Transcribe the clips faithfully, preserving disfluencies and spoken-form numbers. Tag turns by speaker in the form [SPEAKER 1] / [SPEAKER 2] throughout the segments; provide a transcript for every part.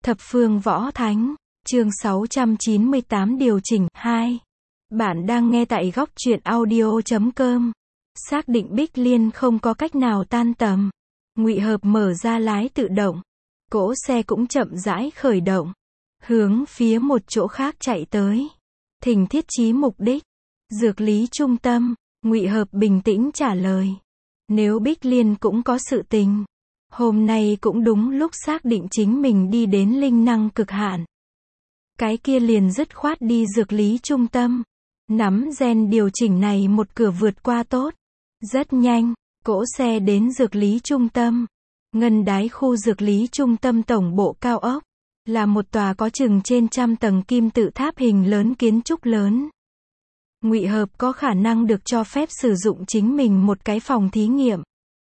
[SPEAKER 1] Thập phương võ thánh, chương sáu trăm chín mươi tám điều chỉnh, hai. Bạn đang nghe tại góc truyện audio chấm com. Xác định Bích Liên không có cách nào tan tầm. Ngụy Hợp mở ra lái tự động. Cỗ xe cũng chậm rãi khởi động. Hướng phía một chỗ khác chạy tới. Thỉnh thiết chí mục đích. Dược lý trung tâm, Ngụy Hợp bình tĩnh trả lời. Nếu Bích Liên cũng có sự tình. Hôm nay cũng đúng lúc xác định chính mình đi đến linh năng cực hạn. Cái kia liền dứt khoát đi dược lý trung tâm. Nắm gen điều chỉnh này một cửa vượt qua tốt. Rất nhanh, cỗ xe đến dược lý trung tâm. Ngân đái khu dược lý trung tâm tổng bộ cao ốc. Là một tòa có chừng trên trăm tầng kim tự tháp hình lớn kiến trúc lớn. Ngụy Hợp có khả năng được cho phép sử dụng chính mình một cái phòng thí nghiệm.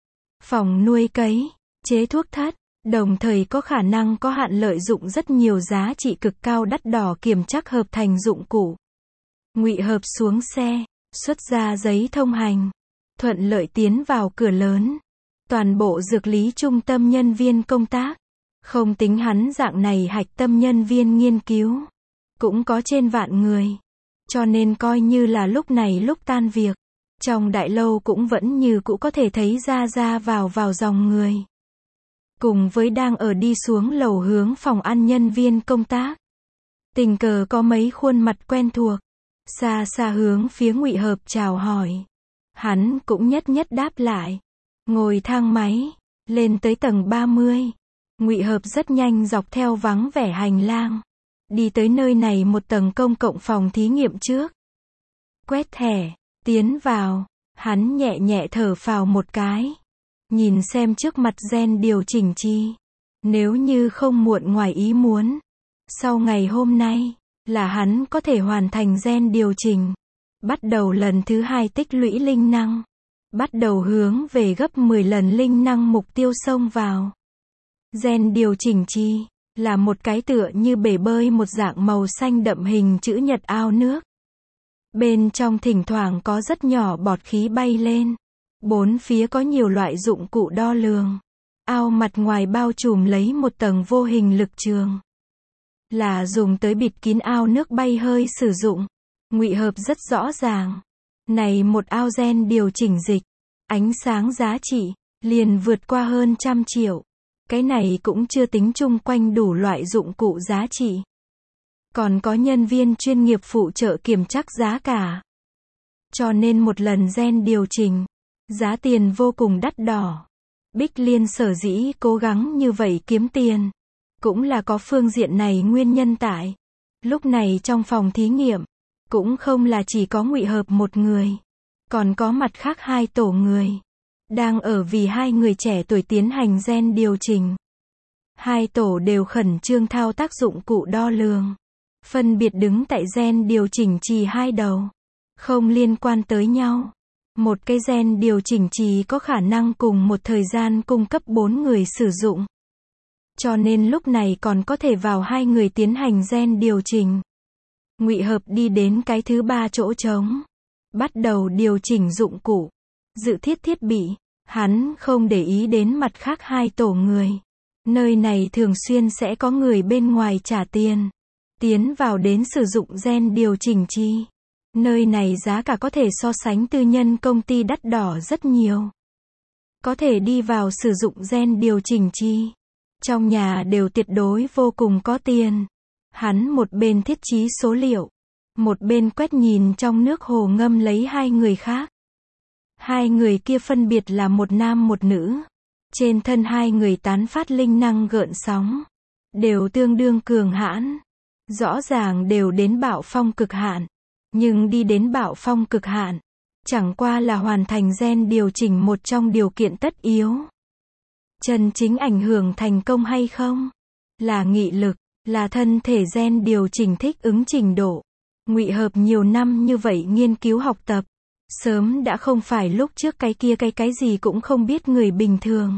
[SPEAKER 1] Phòng nuôi cấy, chế thuốc thất, đồng thời có khả năng có hạn lợi dụng rất nhiều giá trị cực cao đắt đỏ kiểm chắc hợp thành dụng cụ. Ngụy Hợp xuống xe, xuất ra giấy thông hành, thuận lợi tiến vào cửa lớn. Toàn bộ dược lý trung tâm nhân viên công tác, không tính hắn dạng này hạch tâm nhân viên nghiên cứu, cũng có trên vạn người. Cho nên coi như là lúc này lúc tan việc, trong đại lâu cũng vẫn như cũ có thể thấy ra ra vào vào dòng người. Cùng với đang ở đi xuống lầu hướng phòng ăn nhân viên công tác. Tình cờ có mấy khuôn mặt quen thuộc. Xa xa hướng phía Ngụy Hợp chào hỏi. Hắn cũng nhất nhất đáp lại. Ngồi thang máy, lên tới tầng ba mươi. Ngụy Hợp rất nhanh dọc theo vắng vẻ hành lang. Đi tới nơi này một tầng công cộng phòng thí nghiệm trước. Quét thẻ, tiến vào. Hắn nhẹ nhẹ thở phào một cái. Nhìn xem trước mặt gen điều chỉnh chi. Nếu như không muộn ngoài ý muốn. Sau ngày hôm nay, là hắn có thể hoàn thành gen điều chỉnh. Bắt đầu lần thứ hai tích lũy linh năng. Bắt đầu hướng về gấp mười lần linh năng mục tiêu xông vào. Gen điều chỉnh chi, là một cái tựa như bể bơi một dạng màu xanh đậm hình chữ nhật ao nước. Bên trong thỉnh thoảng có rất nhỏ bọt khí bay lên. Bốn phía có nhiều loại dụng cụ đo lường. Ao mặt ngoài bao trùm lấy một tầng vô hình lực trường. Là dùng tới bịt kín ao nước bay hơi sử dụng. Ngụy Hợp rất rõ ràng. Này một ao gen điều chỉnh dịch. Ánh sáng giá trị, liền vượt qua hơn trăm triệu. Cái này cũng chưa tính chung quanh đủ loại dụng cụ giá trị. Còn có nhân viên chuyên nghiệp phụ trợ kiểm chắc giá cả. Cho nên một lần gen điều chỉnh. Giá tiền vô cùng đắt đỏ. Bích Liên sở dĩ cố gắng như vậy kiếm tiền. Cũng là có phương diện này nguyên nhân tại. Lúc này trong phòng thí nghiệm. Cũng không là chỉ có Ngụy Hợp một người. Còn có mặt khác hai tổ người. Đang ở vì hai người trẻ tuổi tiến hành gen điều chỉnh. Hai tổ đều khẩn trương thao tác dụng cụ đo lường. Phân biệt đứng tại gen điều chỉnh trì hai đầu. Không liên quan tới nhau. Một cái gen điều chỉnh trì có khả năng cùng một thời gian cung cấp bốn người sử dụng. Cho nên lúc này còn có thể vào hai người tiến hành gen điều chỉnh. Ngụy Hợp đi đến cái thứ ba chỗ trống. Bắt đầu điều chỉnh dụng cụ. Dự thiết thiết bị. Hắn không để ý đến mặt khác hai tổ người. Nơi này thường xuyên sẽ có người bên ngoài trả tiền. Tiến vào đến sử dụng gen điều chỉnh chi. Nơi này giá cả có thể so sánh tư nhân công ty đắt đỏ rất nhiều. Có thể đi vào sử dụng gen điều chỉnh chi. Trong nhà đều tuyệt đối vô cùng có tiền. Hắn một bên thiết trí số liệu. Một bên quét nhìn trong nước hồ ngâm lấy hai người khác. Hai người kia phân biệt là một nam một nữ. Trên thân hai người tán phát linh năng gợn sóng. Đều tương đương cường hãn. Rõ ràng đều đến bạo phong cực hạn. Nhưng đi đến bạo phong cực hạn. Chẳng qua là hoàn thành gen điều chỉnh một trong điều kiện tất yếu. Chân chính ảnh hưởng thành công hay không? Là nghị lực, là thân thể gen điều chỉnh thích ứng trình độ. Ngụy Hợp nhiều năm như vậy nghiên cứu học tập. Sớm đã không phải lúc trước cái kia cái cái gì cũng không biết người bình thường.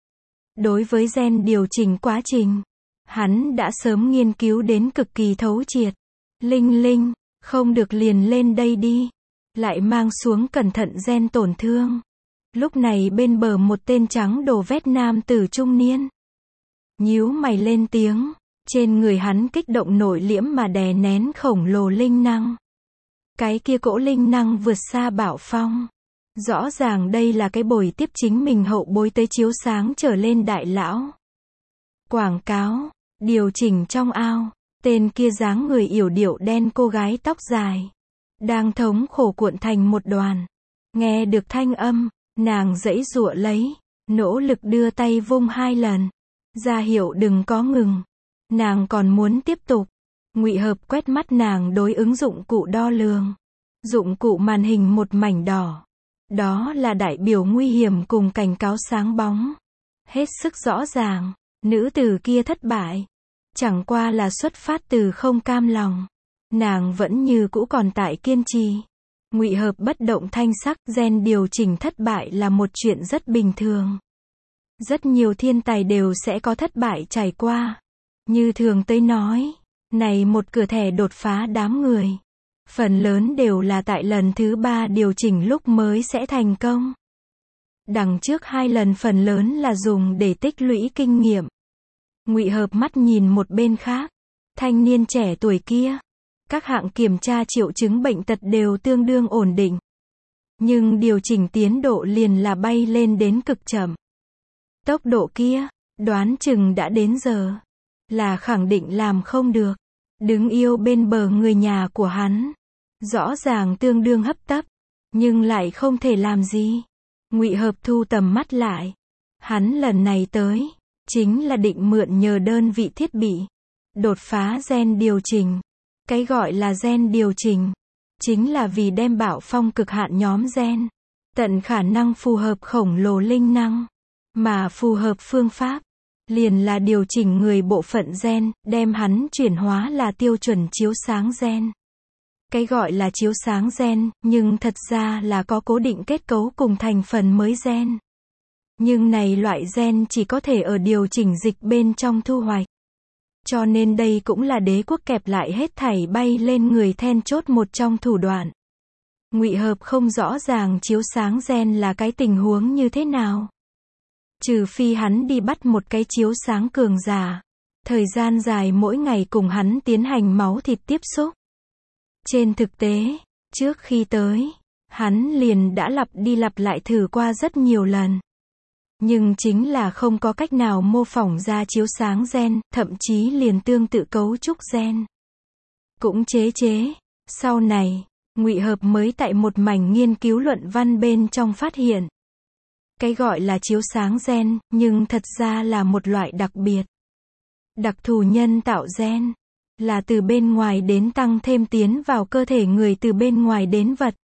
[SPEAKER 1] Đối với gen điều chỉnh quá trình, hắn đã sớm nghiên cứu đến cực kỳ thấu triệt. Linh Linh, không được liền lên đây đi. Lại mang xuống cẩn thận gen tổn thương. Lúc này bên bờ một tên trắng đồ vét nam tử trung niên. Nhíu mày lên tiếng. Trên người hắn kích động nội liễm mà đè nén khổng lồ linh năng. Cái kia cỗ linh năng vượt xa Bảo Phong. Rõ ràng đây là cái bồi tiếp chính mình hậu bối tới chiếu sáng trở lên đại lão. Quảng cáo, điều chỉnh trong ao, tên kia dáng người yểu điệu đen cô gái tóc dài. Đang thống khổ cuộn thành một đoàn. Nghe được thanh âm, nàng giãy giụa lấy, nỗ lực đưa tay vung hai lần. Ra hiệu đừng có ngừng. Nàng còn muốn tiếp tục. Ngụy Hợp quét mắt nàng đối ứng dụng cụ đo lường. Dụng cụ màn hình một mảnh đỏ. Đó là đại biểu nguy hiểm cùng cảnh cáo sáng bóng. Hết sức rõ ràng, nữ tử kia thất bại. Chẳng qua là xuất phát từ không cam lòng. Nàng vẫn như cũ còn tại kiên trì. Ngụy Hợp bất động thanh sắc, gen điều chỉnh thất bại là một chuyện rất bình thường. Rất nhiều thiên tài đều sẽ có thất bại trải qua. Như thường tới nói, này một cửa thẻ đột phá đám người. Phần lớn đều là tại lần thứ ba điều chỉnh lúc mới sẽ thành công. Đằng trước hai lần phần lớn là dùng để tích lũy kinh nghiệm. Ngụy Hợp mắt nhìn một bên khác. Thanh niên trẻ tuổi kia. Các hạng kiểm tra triệu chứng bệnh tật đều tương đương ổn định. Nhưng điều chỉnh tiến độ liền là bay lên đến cực chậm. Tốc độ kia, đoán chừng đã đến giờ. Là khẳng định làm không được. Đứng yêu bên bờ người nhà của hắn. Rõ ràng tương đương hấp tấp. Nhưng lại không thể làm gì. Ngụy Hợp thu tầm mắt lại. Hắn lần này tới. Chính là định mượn nhờ đơn vị thiết bị. Đột phá gen điều chỉnh. Cái gọi là gen điều chỉnh. Chính là vì đem Bảo Phong cực hạn nhóm gen. Tận khả năng phù hợp khổng lồ linh năng. Mà phù hợp phương pháp. Liền là điều chỉnh người bộ phận gen, đem hắn chuyển hóa là tiêu chuẩn chiếu sáng gen. Cái gọi là chiếu sáng gen, nhưng thật ra là có cố định kết cấu cùng thành phần mới gen. Nhưng này loại gen chỉ có thể ở điều chỉnh dịch bên trong thu hoạch. Cho nên đây cũng là đế quốc kẹp lại hết thảy bay lên người then chốt một trong thủ đoạn. Ngụy Hợp không rõ ràng chiếu sáng gen là cái tình huống như thế nào. Trừ phi hắn đi bắt một cái chiếu sáng cường giả. Thời gian dài mỗi ngày cùng hắn tiến hành máu thịt tiếp xúc. Trên thực tế, trước khi tới, hắn liền đã lặp đi lặp lại thử qua rất nhiều lần. Nhưng chính là không có cách nào mô phỏng ra chiếu sáng gen, thậm chí liền tương tự cấu trúc gen. Cũng chế chế. Sau này, Ngụy Hợp mới tại một mảnh nghiên cứu luận văn bên trong phát hiện. Cái gọi là chiếu sáng gen, nhưng thật ra là một loại đặc biệt. Đặc thù nhân tạo gen. Là từ bên ngoài đến tăng thêm tiến vào cơ thể người từ bên ngoài đến vật.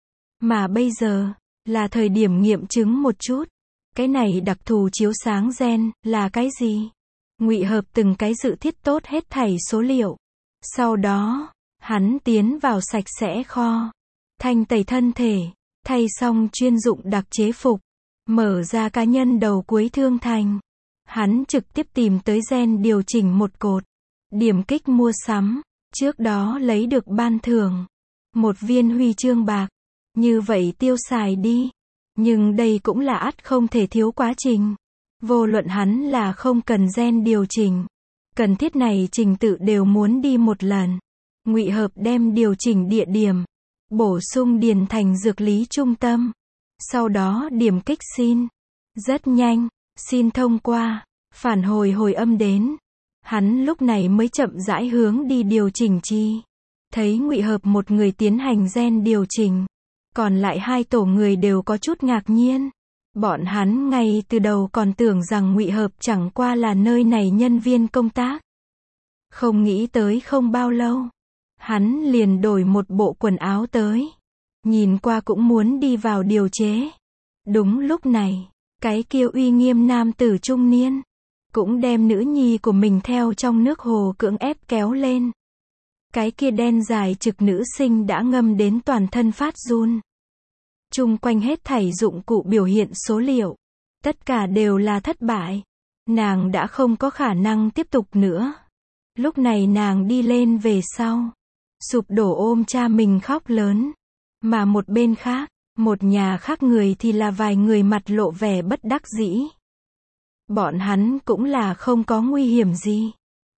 [SPEAKER 1] Mà bây giờ, là thời điểm nghiệm chứng một chút. Cái này đặc thù chiếu sáng gen, là cái gì? Ngụy Hợp từng cái dự thiết tốt hết thảy số liệu. Sau đó, hắn tiến vào sạch sẽ kho. Thanh tẩy thân thể. Thay xong chuyên dụng đặc chế phục. Mở ra cá nhân đầu cuối thương thành. Hắn trực tiếp tìm tới gen điều chỉnh một cột. Điểm kích mua sắm. Trước đó lấy được ban thưởng. Một viên huy chương bạc. Như vậy tiêu xài đi. Nhưng đây cũng là ắt không thể thiếu quá trình. Vô luận hắn là không cần gen điều chỉnh. Cần thiết này trình tự đều muốn đi một lần. Ngụy Hợp đem điều chỉnh địa điểm. Bổ sung điền thành dược lý trung tâm. Sau đó điểm kích xin. Rất nhanh, xin thông qua. Phản hồi hồi âm đến. Hắn lúc này mới chậm rãi hướng đi điều chỉnh chi. Thấy Ngụy Hợp một người tiến hành gen điều chỉnh. Còn lại hai tổ người đều có chút ngạc nhiên. Bọn hắn ngay từ đầu còn tưởng rằng Ngụy Hợp chẳng qua là nơi này nhân viên công tác. Không nghĩ tới không bao lâu. Hắn liền đổi một bộ quần áo tới. Nhìn qua cũng muốn đi vào điều chế. Đúng lúc này, cái kia uy nghiêm nam tử trung niên. Cũng đem nữ nhi của mình theo trong nước hồ cưỡng ép kéo lên. Cái kia đen dài trực nữ sinh đã ngâm đến toàn thân phát run. Chung quanh hết thảy dụng cụ biểu hiện số liệu. Tất cả đều là thất bại. Nàng đã không có khả năng tiếp tục nữa. Lúc này nàng đi lên về sau. Sụp đổ ôm cha mình khóc lớn. Mà một bên khác, một nhà khác người thì là vài người mặt lộ vẻ bất đắc dĩ. Bọn hắn cũng là không có nguy hiểm gì.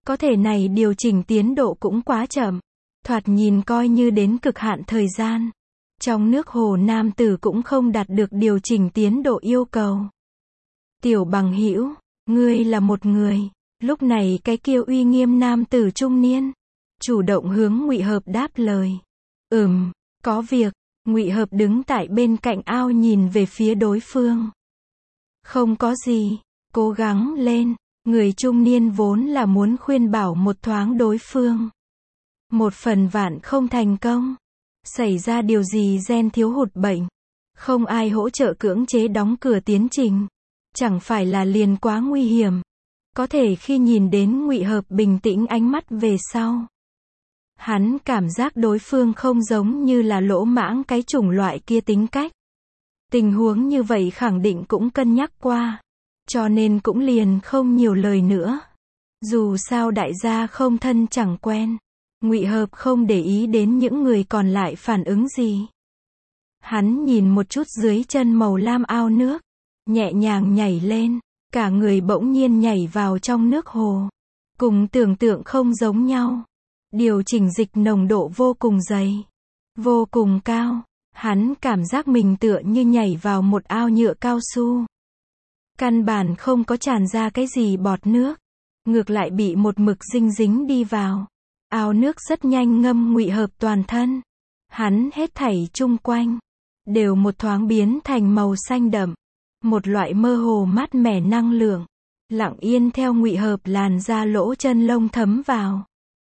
[SPEAKER 1] Có thể này điều chỉnh tiến độ cũng quá chậm. Thoạt nhìn coi như đến cực hạn thời gian. Trong nước hồ nam tử cũng không đạt được điều chỉnh tiến độ yêu cầu. Tiểu bằng hữu, ngươi là một người. Lúc này cái kia uy nghiêm nam tử trung niên chủ động hướng Ngụy Hợp đáp lời. Ừm, có việc. Ngụy Hợp đứng tại bên cạnh ao nhìn về phía đối phương. Không có gì, cố gắng lên. Người trung niên vốn là muốn khuyên bảo một thoáng đối phương. Một phần vạn không thành công. Xảy ra điều gì gen thiếu hụt bệnh. Không ai hỗ trợ cưỡng chế đóng cửa tiến trình. Chẳng phải là liền quá nguy hiểm. Có thể khi nhìn đến Ngụy Hợp bình tĩnh ánh mắt về sau. Hắn cảm giác đối phương không giống như là lỗ mãng cái chủng loại kia tính cách. Tình huống như vậy khẳng định cũng cân nhắc qua. Cho nên cũng liền không nhiều lời nữa. Dù sao đại gia không thân chẳng quen. Ngụy Hợp không để ý đến những người còn lại phản ứng gì. Hắn nhìn một chút dưới chân màu lam ao nước. Nhẹ nhàng nhảy lên. Cả người bỗng nhiên nhảy vào trong nước hồ. Cùng tưởng tượng không giống nhau. Điều chỉnh dịch nồng độ vô cùng dày. Vô cùng cao. Hắn cảm giác mình tựa như nhảy vào một ao nhựa cao su. Căn bản không có tràn ra cái gì bọt nước. Ngược lại bị một mực dinh dính đi vào. Ao nước rất nhanh ngâm Ngụy Hợp toàn thân. Hắn hết thảy chung quanh. Đều một thoáng biến thành màu xanh đậm. Một loại mơ hồ mát mẻ năng lượng. Lặng yên theo Ngụy Hợp làn da lỗ chân lông thấm vào.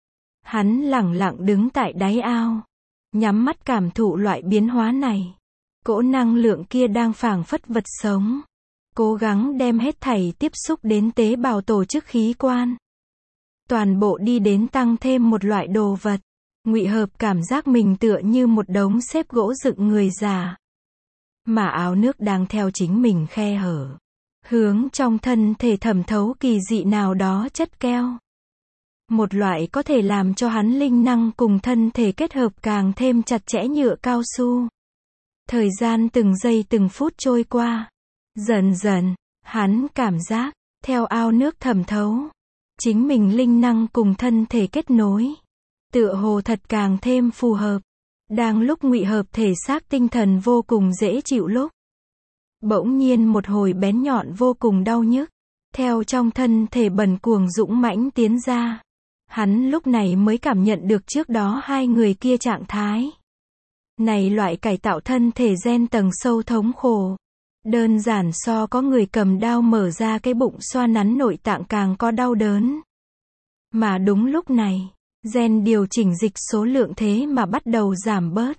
[SPEAKER 1] Hắn lẳng lặng đứng tại đáy ao. Nhắm mắt cảm thụ loại biến hóa này. Cỗ năng lượng kia đang phảng phất vật sống. Cố gắng đem hết thảy tiếp xúc đến tế bào tổ chức khí quan. Toàn bộ đi đến tăng thêm một loại đồ vật. Ngụy Hợp cảm giác mình tựa như một đống xếp gỗ dựng người già. Mà áo nước đang theo chính mình khe hở. Hướng trong thân thể thẩm thấu kỳ dị nào đó chất keo. Một loại có thể làm cho hắn linh năng cùng thân thể kết hợp càng thêm chặt chẽ nhựa cao su. Thời gian từng giây từng phút trôi qua. Dần dần, hắn cảm giác, theo ao nước thẩm thấu. Chính mình linh năng cùng thân thể kết nối. Tựa hồ thật càng thêm phù hợp. Đang lúc Ngụy Hợp thể xác tinh thần vô cùng dễ chịu lúc. Bỗng nhiên một hồi bén nhọn vô cùng đau nhức. Theo trong thân thể bần cuồng dũng mãnh tiến ra. Hắn lúc này mới cảm nhận được trước đó hai người kia trạng thái. Này loại cải tạo thân thể gen tầng sâu thống khổ. Đơn giản so có người cầm đao mở ra cái bụng xoa nắn nội tạng càng có đau đớn. Mà đúng lúc này, gen điều chỉnh dịch số lượng thế mà bắt đầu giảm bớt.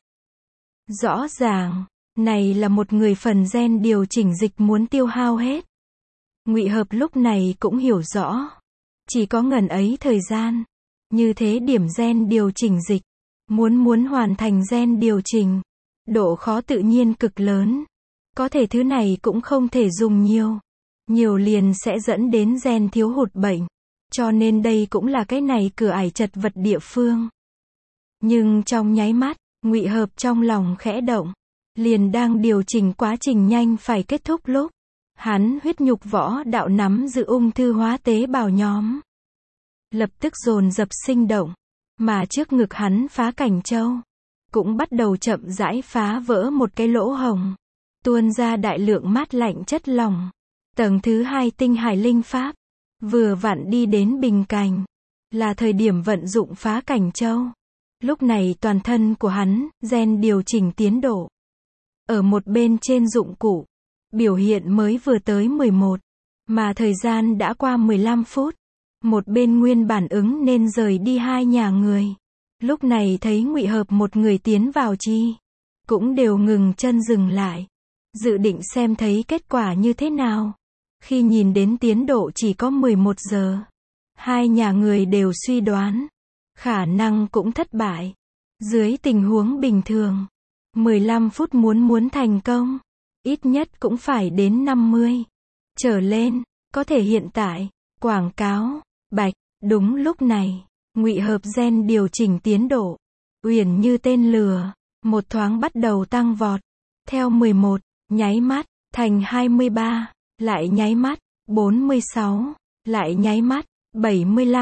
[SPEAKER 1] Rõ ràng, này là một người phần gen điều chỉnh dịch muốn tiêu hao hết. Ngụy Hợp lúc này cũng hiểu rõ. Chỉ có ngần ấy thời gian. Như thế điểm gen điều chỉnh dịch. Muốn muốn hoàn thành gen điều chỉnh. Độ khó tự nhiên cực lớn. Có thể thứ này cũng không thể dùng nhiều. Nhiều liền sẽ dẫn đến gen thiếu hụt bệnh. Cho nên đây cũng là cái này cửa ải chật vật địa phương. Nhưng trong nháy mắt, Ngụy Hợp trong lòng khẽ động. Liền đang điều chỉnh quá trình nhanh phải kết thúc lúc. Hắn huyết nhục võ đạo nắm giữ ung thư hóa tế bào nhóm. Lập tức dồn dập sinh động. Mà trước ngực hắn phá cảnh châu. Cũng bắt đầu chậm rãi phá vỡ một cái lỗ hồng. Tuôn ra đại lượng mát lạnh chất lỏng. Tầng thứ hai tinh hải linh pháp. Vừa vặn đi đến bình cảnh. Là thời điểm vận dụng phá cảnh châu. Lúc này toàn thân của hắn, gen điều chỉnh tiến độ. Ở một bên trên dụng cụ. Biểu hiện mới vừa tới mười một. Mà thời gian đã qua mười lăm phút. Một bên nguyên bản ứng nên rời đi hai nhà người. Lúc này thấy Ngụy Hợp một người tiến vào chi. Cũng đều ngừng chân dừng lại. Dự định xem thấy kết quả như thế nào. Khi nhìn đến tiến độ chỉ có mười một giờ. Hai nhà người đều suy đoán. Khả năng cũng thất bại. Dưới tình huống bình thường. mười lăm phút muốn muốn thành công. Ít nhất cũng phải đến năm mươi. Trở lên. Có thể hiện tại. Quảng cáo. Bạch. Đúng lúc này. Ngụy Hợp gen điều chỉnh tiến độ. Uyển như tên lửa. Một thoáng bắt đầu tăng vọt. Theo mười một. Nháy mắt. Thành hai mươi ba. Lại nháy mắt. bốn mươi sáu. Lại nháy mắt. bảy mươi lăm.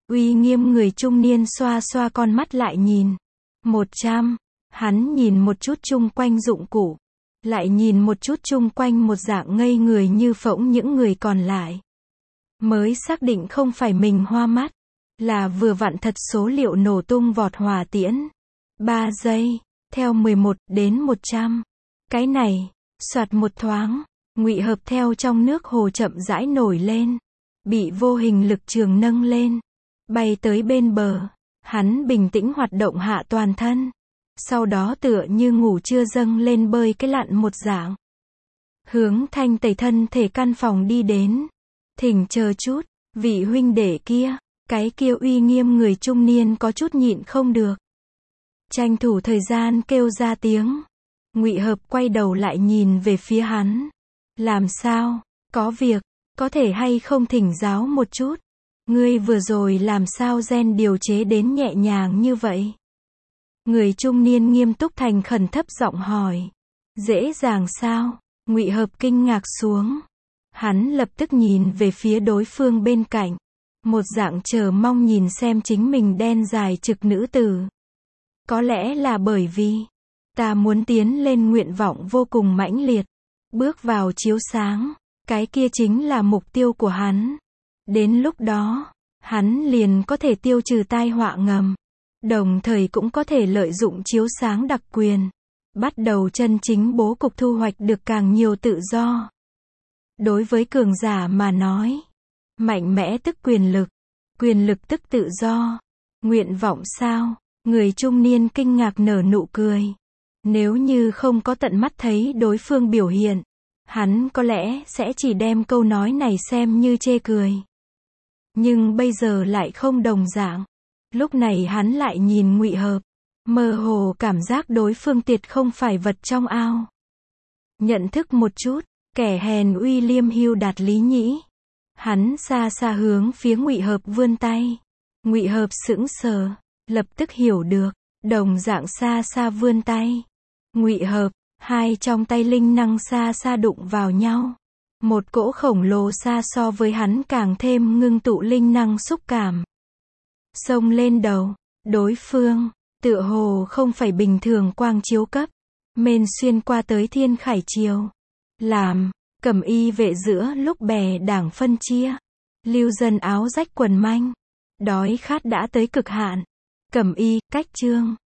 [SPEAKER 1] Uy nghiêm người trung niên xoa xoa con mắt lại nhìn. Một trăm. Hắn nhìn một chút chung quanh dụng cụ. Lại nhìn một chút chung quanh một dạng ngây người như phỗng những người còn lại. Mới xác định không phải mình hoa mắt. Là vừa vặn thật số liệu nổ tung vọt hỏa tiễn. ba giây. Theo mười một đến một trăm. Cái này. Soạt một thoáng. Ngụy Hợp theo trong nước hồ chậm rãi nổi lên. Bị vô hình lực trường nâng lên. Bay tới bên bờ. Hắn bình tĩnh hoạt động hạ toàn thân. Sau đó tựa như ngủ chưa dâng lên bơi cái lặn một dạng. Hướng thanh tẩy thân thể căn phòng đi đến. Thỉnh chờ chút, vị huynh đệ kia, cái kia uy nghiêm người trung niên có chút nhịn không được. Tranh thủ thời gian kêu ra tiếng. Ngụy Hợp quay đầu lại nhìn về phía hắn. Làm sao, có việc, có thể hay không thỉnh giáo một chút. Ngươi vừa rồi làm sao gen điều chế đến nhẹ nhàng như vậy? Người trung niên nghiêm túc thành khẩn thấp giọng hỏi. Dễ dàng sao? Ngụy Hợp kinh ngạc xuống. Hắn lập tức nhìn về phía đối phương bên cạnh. Một dạng chờ mong nhìn xem chính mình đen dài trực nữ tử. Có lẽ là bởi vì ta muốn tiến lên nguyện vọng vô cùng mãnh liệt. Bước vào chiếu sáng. Cái kia chính là mục tiêu của hắn. Đến lúc đó, hắn liền có thể tiêu trừ tai họa ngầm. Đồng thời cũng có thể lợi dụng chiếu sáng đặc quyền. Bắt đầu chân chính bố cục thu hoạch được càng nhiều tự do. Đối với cường giả mà nói, mạnh mẽ tức quyền lực, quyền lực tức tự do. Nguyện vọng sao? Người trung niên kinh ngạc nở nụ cười. Nếu như không có tận mắt thấy đối phương biểu hiện, hắn có lẽ sẽ chỉ đem câu nói này xem như chê cười. Nhưng bây giờ lại không đồng dạng. Lúc này hắn lại nhìn Ngụy Hợp, mơ hồ cảm giác đối phương tiệt không phải vật trong ao. Nhận thức một chút, kẻ hèn William Hugh đạt lý nhĩ. Hắn xa xa hướng phía Ngụy Hợp vươn tay. Ngụy Hợp sững sờ, lập tức hiểu được, đồng dạng xa xa vươn tay. Ngụy Hợp, hai trong tay linh năng xa xa đụng vào nhau. Một cỗ khổng lồ xa so với hắn càng thêm ngưng tụ linh năng xúc cảm. Xông lên đầu, đối phương, tựa hồ không phải bình thường quang chiếu cấp. Mên xuyên qua tới thiên khải triều. Làm, cẩm y vệ giữa lúc bè đảng phân chia. Lưu dân áo rách quần manh. Đói khát đã tới cực hạn. Cẩm y, cách chương.